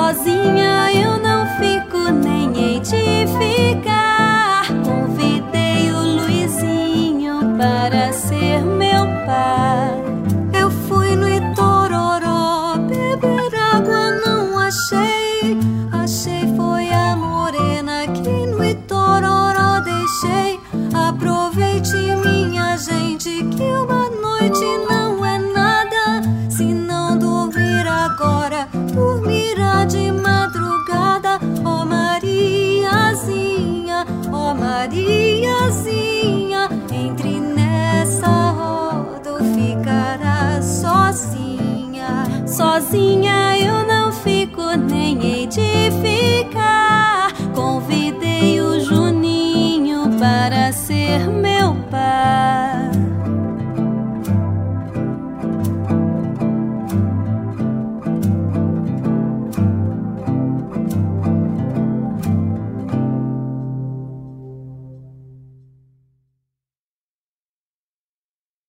Sozinha eu não fico, nem hei de ficar. Convidei o Luizinho para ser meu par. Eu fui no Itororó beber água, não achei. Achei foi a morena que no Itororó deixei. Aproveite, minha gente, que uma noite não é nada. Se não dormir agora, dormirá de madrugada. Ó Mariazinha, ó Mariazinha, entre nessa roda ou ficará sozinha. Sozinha eu não fico, nem hei de ficar. Convidei o Juninho para ser meu par.